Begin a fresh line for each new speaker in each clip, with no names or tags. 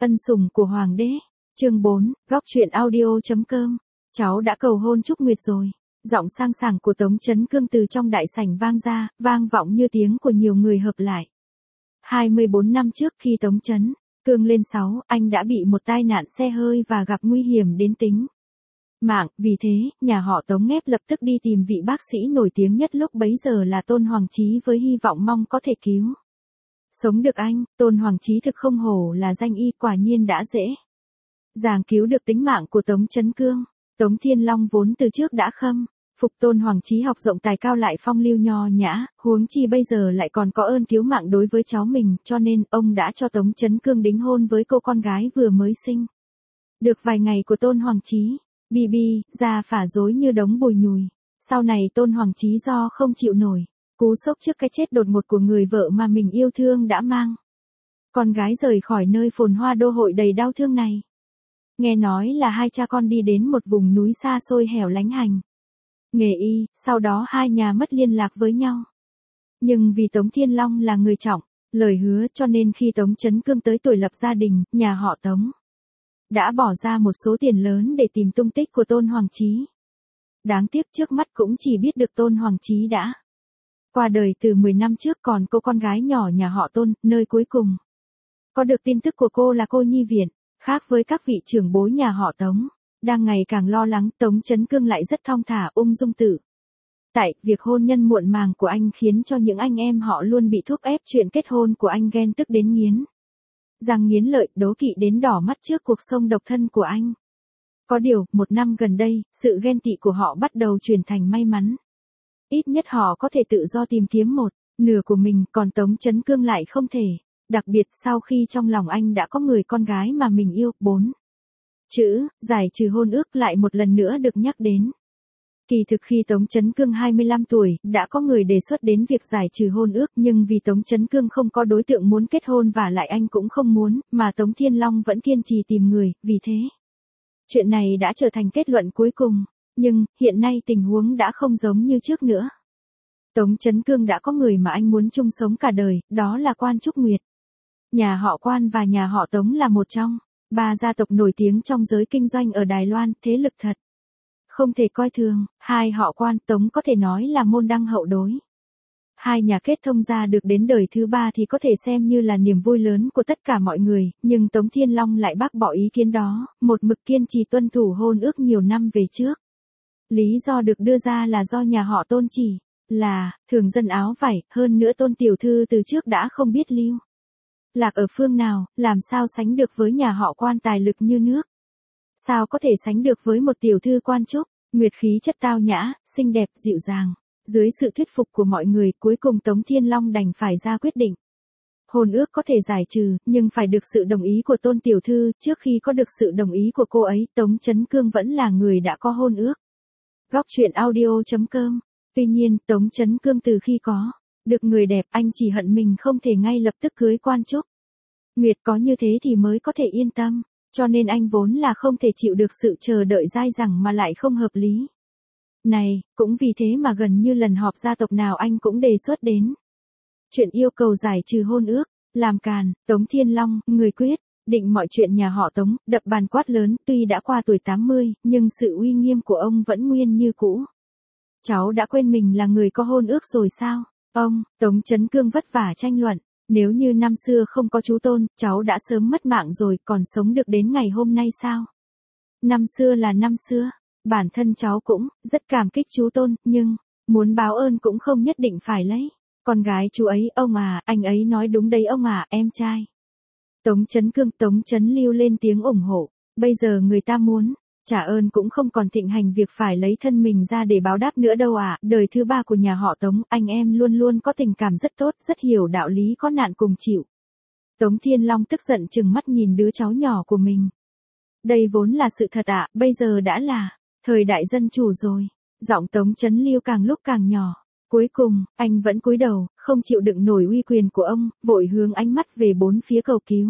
Ân sủng của hoàng đế. Chương 4, góc truyện audio.com. Cháu đã cầu hôn Trúc Nguyệt rồi. Giọng sang sảng của Tống Chấn Cương từ trong đại sảnh vang ra, vang vọng như tiếng của nhiều người hợp lại. 24 năm trước khi Tống Chấn Cương lên 6, anh đã bị một tai nạn xe hơi và gặp nguy hiểm đến tính mạng, vì thế, nhà họ Tống Ngép lập tức đi tìm vị bác sĩ nổi tiếng nhất lúc bấy giờ là Tôn Hoàng Chí với hy vọng mong có thể cứu sống được anh. Tôn Hoàng Chí thực không hổ là danh y, quả nhiên đã dễ dàng cứu được tính mạng của Tống Chấn Cương. Tống Thiên Long vốn từ trước đã khâm phục Tôn Hoàng Chí học rộng tài cao lại phong lưu nho nhã, huống chi bây giờ lại còn có ơn cứu mạng đối với cháu mình, cho nên ông đã cho Tống Chấn Cương đính hôn với cô con gái vừa mới sinh được vài ngày của Tôn Hoàng Chí. Bibi, da phả rối như đống bùi nhùi. Sau này Tôn Hoàng Chí do không chịu nổi cú sốc trước cái chết đột ngột của người vợ mà mình yêu thương đã mang con gái rời khỏi nơi phồn hoa đô hội đầy đau thương này. Nghe nói là hai cha con đi đến một vùng núi xa xôi hẻo lánh hành nghề y, sau đó hai nhà mất liên lạc với nhau. Nhưng vì Tống Thiên Long là người trọng lời hứa, cho nên khi Tống Chấn Cương tới tuổi lập gia đình, nhà họ Tống đã bỏ ra một số tiền lớn để tìm tung tích của Tôn Hoàng Chí. Đáng tiếc trước mắt cũng chỉ biết được Tôn Hoàng Chí đã qua đời từ 10 năm trước, còn cô con gái nhỏ nhà họ Tôn, nơi cuối cùng có được tin tức của cô là cô nhi viện. Khác với các vị trưởng bối nhà họ Tống đang ngày càng lo lắng, Tống Chấn Cương lại rất thong thả ung dung tự tại. Việc hôn nhân muộn màng của anh khiến cho những anh em họ luôn bị thúc ép chuyện kết hôn của anh ghen tức đến nghiến răng nghiến lợi, đố kỵ đến đỏ mắt trước cuộc sống độc thân của anh. Có điều, một năm gần đây, sự ghen tị của họ bắt đầu chuyển thành may mắn. Ít nhất họ có thể tự do tìm kiếm một nửa của mình, còn Tống Chấn Cương lại không thể. Đặc biệt sau khi trong lòng anh đã có người con gái mà mình yêu. 4 chữ, giải trừ hôn ước lại một lần nữa được nhắc đến. Kỳ thực khi Tống Chấn Cương 25 tuổi, đã có người đề xuất đến việc giải trừ hôn ước, nhưng vì Tống Chấn Cương không có đối tượng muốn kết hôn và lại anh cũng không muốn, mà Tống Thiên Long vẫn kiên trì tìm người, vì thế chuyện này đã trở thành kết luận cuối cùng. Nhưng, hiện nay tình huống đã không giống như trước nữa. Tống Chấn Cương đã có người mà anh muốn chung sống cả đời, đó là Quan Trúc Nguyệt. Nhà họ Quan và nhà họ Tống là một trong 3 gia tộc nổi tiếng trong giới kinh doanh ở Đài Loan, thế lực thật không thể coi thường. Hai họ Quan, Tống có thể nói là môn đăng hậu đối. Hai nhà kết thông ra được đến đời thứ 3 thì có thể xem như là niềm vui lớn của tất cả mọi người, nhưng Tống Thiên Long lại bác bỏ ý kiến đó, một mực kiên trì tuân thủ hôn ước nhiều năm về trước. Lý do được đưa ra là do nhà họ Tôn chỉ là thường dân áo vải, hơn nữa Tôn tiểu thư từ trước đã không biết lưu lạc ở phương nào, làm sao sánh được với nhà họ Quan tài lực như nước. Sao có thể sánh được với một tiểu thư Quan Trúc Nguyệt khí chất tao nhã, xinh đẹp, dịu dàng. Dưới sự thuyết phục của mọi người, cuối cùng Tống Thiên Long đành phải ra quyết định. Hôn ước có thể giải trừ, nhưng phải được sự đồng ý của Tôn tiểu thư. Trước khi có được sự đồng ý của cô ấy, Tống Chấn Cương vẫn là người đã có hôn ước. Góc truyện audio.com. Tuy nhiên, Tống Chấn Cương từ khi có được người đẹp, anh chỉ hận mình không thể ngay lập tức cưới Quan Trúc Nguyệt, có như thế thì mới có thể yên tâm. Cho nên anh vốn là không thể chịu được sự chờ đợi dai dẳng mà lại không hợp lý này, cũng vì thế mà gần như lần họp gia tộc nào anh cũng đề xuất đến chuyện yêu cầu giải trừ hôn ước. Làm càn, Tống Thiên Long, người quyết định mọi chuyện nhà họ Tống, đập bàn quát lớn. Tuy đã qua tuổi 80, nhưng sự uy nghiêm của ông vẫn nguyên như cũ. Cháu đã quên mình là người có hôn ước rồi sao? Ông, Tống Chấn Cương vất vả tranh luận. Nếu như năm xưa không có chú Tôn, cháu đã sớm mất mạng rồi, còn sống được đến ngày hôm nay sao? Năm xưa là năm xưa, bản thân cháu cũng rất cảm kích chú Tôn, nhưng muốn báo ơn cũng không nhất định phải lấy con gái chú ấy. Ông à, anh ấy nói đúng đấy ông à, em trai. Tống Chấn Cương, Tống Chấn Lưu lên tiếng ủng hộ. Bây giờ người ta muốn trả ơn cũng không còn thịnh hành việc phải lấy thân mình ra để báo đáp nữa đâu à. Đời thứ 3 của nhà họ Tống, anh em luôn luôn có tình cảm rất tốt, rất hiểu đạo lý có nạn cùng chịu. Tống Thiên Long tức giận trừng mắt nhìn đứa cháu nhỏ của mình. Đây vốn là sự thật ạ, bây giờ đã là thời đại dân chủ rồi. Giọng Tống Chấn Lưu càng lúc càng nhỏ. Cuối cùng, anh vẫn cúi đầu, không chịu đựng nổi uy quyền của ông, vội hướng ánh mắt về bốn phía cầu cứu.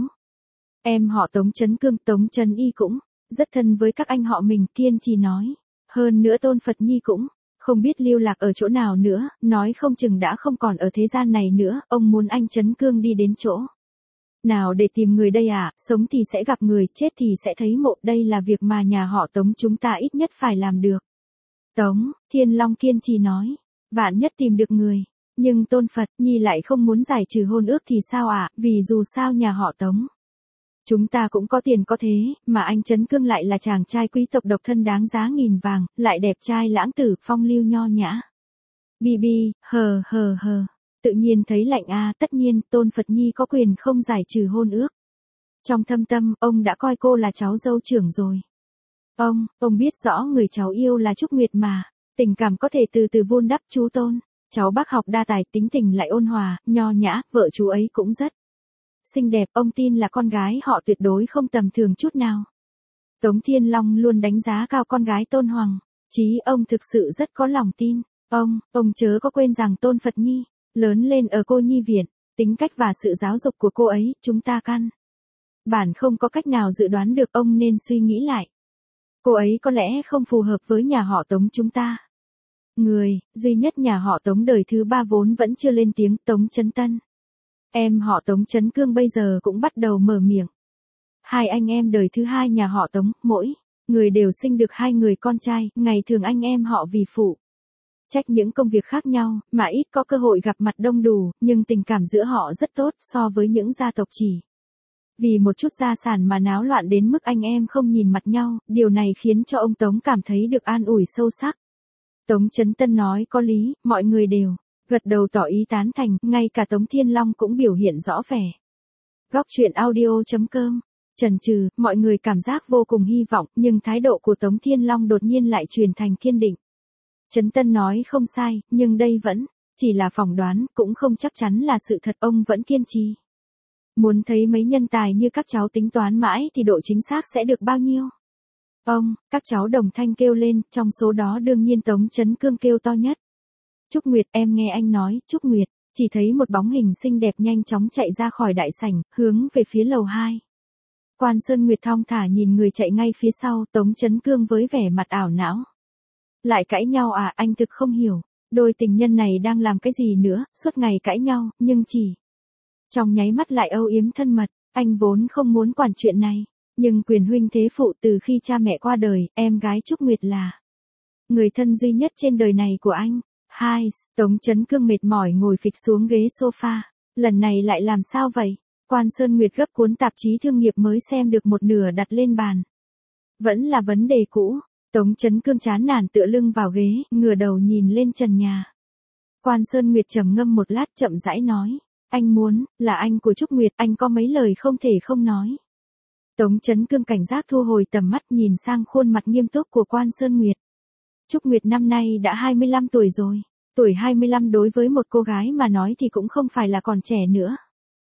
Em họ Tống Chấn Cương, Tống Chấn Y cũng rất thân với các anh họ mình, kiên trì nói. Hơn nữa Tôn Phật Nhi cũng không biết lưu lạc ở chỗ nào nữa, nói không chừng đã không còn ở thế gian này nữa. Ông muốn anh Chấn Cương đi đến chỗ Nào để tìm người đây à, sống thì sẽ gặp người, chết thì sẽ thấy mộ, đây là việc mà nhà họ Tống chúng ta ít nhất phải làm được. Tống, Thiên Long kiên trì nói, vạn nhất tìm được người. Nhưng Tôn Phật Nhi lại không muốn giải trừ hôn ước thì sao ạ, vì dù sao nhà họ Tống. Chúng ta cũng có tiền có thế, mà anh Trấn Cương lại là chàng trai quý tộc độc thân đáng giá nghìn vàng, lại đẹp trai lãng tử, phong lưu nho nhã. Bi, hờ. Tự nhiên thấy lạnh a, tất nhiên, Tôn Phật Nhi có quyền không giải trừ hôn ước. Trong thâm tâm, ông đã coi cô là cháu dâu trưởng rồi. Ông biết rõ người cháu yêu là Trúc Nguyệt mà. Tình cảm có thể từ từ vun đắp chú Tôn. Cháu bác học đa tài, tính tình lại ôn hòa, nho nhã, vợ chú ấy cũng rất xinh đẹp, ông tin là con gái họ tuyệt đối không tầm thường chút nào. Tống Thiên Long luôn đánh giá cao con gái Tôn Hoàng, chí ông thực sự rất có lòng tin. Ông chớ có quên rằng Tôn Phật Nhi, lớn lên ở cô nhi viện, tính cách và sự giáo dục của cô ấy, chúng ta căn bản không có cách nào dự đoán được, ông nên suy nghĩ lại. Cô ấy có lẽ không phù hợp với nhà họ Tống chúng ta. Người duy nhất nhà họ Tống đời thứ 3 vốn vẫn chưa lên tiếng, Tống Chấn Tân. Em họ Tống Chấn Cương bây giờ cũng bắt đầu mở miệng. Hai anh em đời thứ 2 nhà họ Tống, mỗi người đều sinh được 2 người con trai, ngày thường anh em họ vì phụ trách những công việc khác nhau, mà ít có cơ hội gặp mặt đông đủ, nhưng tình cảm giữa họ rất tốt so với những gia tộc chỉ vì một chút gia sản mà náo loạn đến mức anh em không nhìn mặt nhau, điều này khiến cho ông Tống cảm thấy được an ủi sâu sắc. Tống Chấn Tân nói có lý, mọi người đều gật đầu tỏ ý tán thành, ngay cả Tống Thiên Long cũng biểu hiện rõ vẻ. Góc truyện audio.com. Chần chừ, mọi người cảm giác vô cùng hy vọng, nhưng thái độ của Tống Thiên Long đột nhiên lại chuyển thành kiên định. Chấn Tân nói không sai, nhưng đây vẫn chỉ là phỏng đoán, cũng không chắc chắn là sự thật, ông vẫn kiên trì. Muốn thấy mấy nhân tài như các cháu tính toán mãi thì độ chính xác sẽ được bao nhiêu? Các cháu đồng thanh kêu lên, trong số đó đương nhiên Tống Chấn Cương kêu to nhất. Trúc Nguyệt, em nghe anh nói, Trúc Nguyệt, chỉ thấy một bóng hình xinh đẹp nhanh chóng chạy ra khỏi đại sảnh, hướng về phía lầu 2. Quan Sơn Nguyệt thong thả nhìn người chạy ngay phía sau, Tống Chấn Cương với vẻ mặt ảo não. Lại cãi nhau à, anh thực không hiểu, đôi tình nhân này đang làm cái gì nữa, suốt ngày cãi nhau, nhưng chỉ trong nháy mắt lại âu yếm thân mật, anh vốn không muốn quản chuyện này. Nhưng quyền huynh thế phụ từ khi cha mẹ qua đời, em gái Trúc Nguyệt là người thân duy nhất trên đời này của anh. Tống Chấn Cương mệt mỏi ngồi phịch xuống ghế sofa. Lần này lại làm sao vậy? Quan Sơn Nguyệt gấp cuốn tạp chí thương nghiệp mới xem được một nửa đặt lên bàn. Vẫn là vấn đề cũ. Tống Chấn Cương chán nản tựa lưng vào ghế, ngửa đầu nhìn lên trần nhà. Quan Sơn Nguyệt trầm ngâm một lát chậm rãi nói. Anh muốn, là anh của Trúc Nguyệt, anh có mấy lời không thể không nói. Tống Chấn Cương cảnh giác thu hồi tầm mắt nhìn sang khuôn mặt nghiêm túc của Quan Sơn Nguyệt. Trúc Nguyệt năm nay đã 25 tuổi rồi. Tuổi 25 đối với một cô gái mà nói thì cũng không phải là còn trẻ nữa.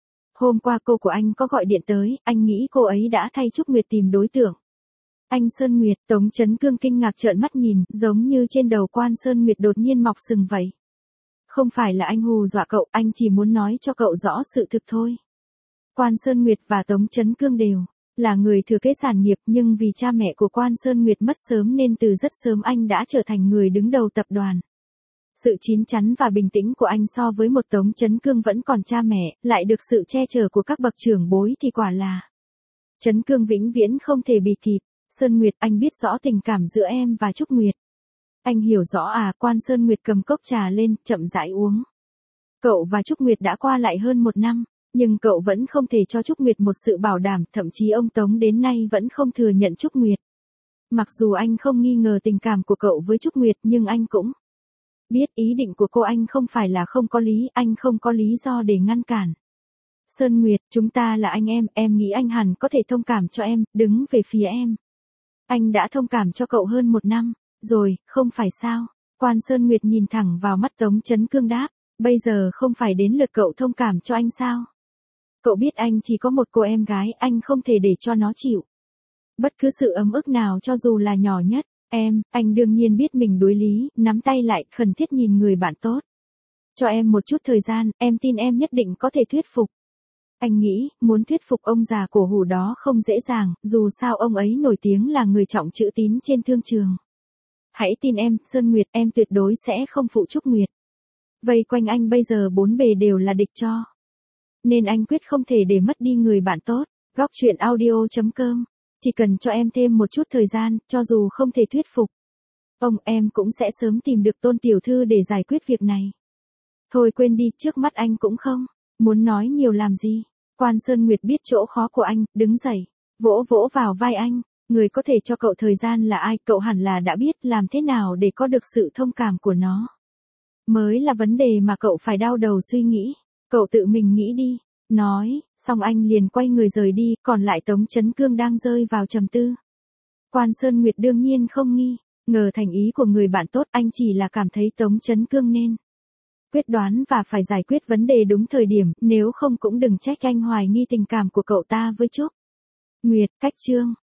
Hôm qua cô của anh có gọi điện tới, anh nghĩ cô ấy đã thay Trúc Nguyệt tìm đối tượng. Anh Sơn Nguyệt, Tống Chấn Cương kinh ngạc trợn mắt nhìn, giống như trên đầu Quan Sơn Nguyệt đột nhiên mọc sừng vậy. Không phải là anh hù dọa cậu, anh chỉ muốn nói cho cậu rõ sự thực thôi. Quan Sơn Nguyệt và Tống Chấn Cương đều là người thừa kế sản nghiệp, nhưng vì cha mẹ của Quan Sơn Nguyệt mất sớm nên từ rất sớm anh đã trở thành người đứng đầu tập đoàn. Sự chín chắn và bình tĩnh của anh so với một Tống Chấn Cương vẫn còn cha mẹ, lại được sự che chở của các bậc trưởng bối thì quả là Chấn Cương vĩnh viễn không thể bì kịp. Sơn Nguyệt, anh biết rõ tình cảm giữa em và Trúc Nguyệt. Anh hiểu rõ à? Quan Sơn Nguyệt cầm cốc trà lên, chậm rãi uống. Cậu và Trúc Nguyệt đã qua lại hơn 1 năm. Nhưng cậu vẫn không thể cho Trúc Nguyệt một sự bảo đảm, thậm chí ông Tống đến nay vẫn không thừa nhận Trúc Nguyệt. Mặc dù anh không nghi ngờ tình cảm của cậu với Trúc Nguyệt, nhưng anh cũng biết ý định của cô, anh không phải là không có lý, anh không có lý do để ngăn cản. Sơn Nguyệt, chúng ta là anh em nghĩ anh hẳn có thể thông cảm cho em, đứng về phía em. Anh đã thông cảm cho cậu hơn 1 năm, rồi, không phải sao? Quan Sơn Nguyệt nhìn thẳng vào mắt Tống Chấn Cương đáp, bây giờ không phải đến lượt cậu thông cảm cho anh sao? Cậu biết anh chỉ có một cô em gái, anh không thể để cho nó chịu bất cứ sự ấm ức nào cho dù là nhỏ nhất. Anh đương nhiên biết mình đối lý, nắm tay lại, khẩn thiết nhìn người bạn tốt. Cho em một chút thời gian, em tin em nhất định có thể thuyết phục. Anh nghĩ, muốn thuyết phục ông già cổ hủ đó không dễ dàng, dù sao ông ấy nổi tiếng là người trọng chữ tín trên thương trường. Hãy tin em, Sơn Nguyệt, em tuyệt đối sẽ không phụ Trúc Nguyệt. Vây quanh anh bây giờ 4 bề đều là địch cho nên anh quyết không thể để mất đi người bạn tốt. Góc truyện audio.com. Chỉ cần cho em thêm một chút thời gian, cho dù không thể thuyết phục em cũng sẽ sớm tìm được Tôn tiểu thư để giải quyết việc này. Thôi quên đi, trước mắt anh cũng không muốn nói nhiều làm gì. Quan Sơn Nguyệt biết chỗ khó của anh, đứng dậy, vỗ vỗ vào vai anh. Người có thể cho cậu thời gian là ai, cậu hẳn là đã biết làm thế nào để có được sự thông cảm của nó. Mới là vấn đề mà cậu phải đau đầu suy nghĩ. Cậu tự mình nghĩ đi. Nói, xong anh liền quay người rời đi, còn lại Tống Chấn Cương đang rơi vào trầm tư. Quan Sơn Nguyệt đương nhiên không nghi ngờ thành ý của người bạn tốt, anh chỉ là cảm thấy Tống Chấn Cương nên quyết đoán và phải giải quyết vấn đề đúng thời điểm, nếu không cũng đừng trách anh hoài nghi tình cảm của cậu ta với Trúc Nguyệt. Cách chương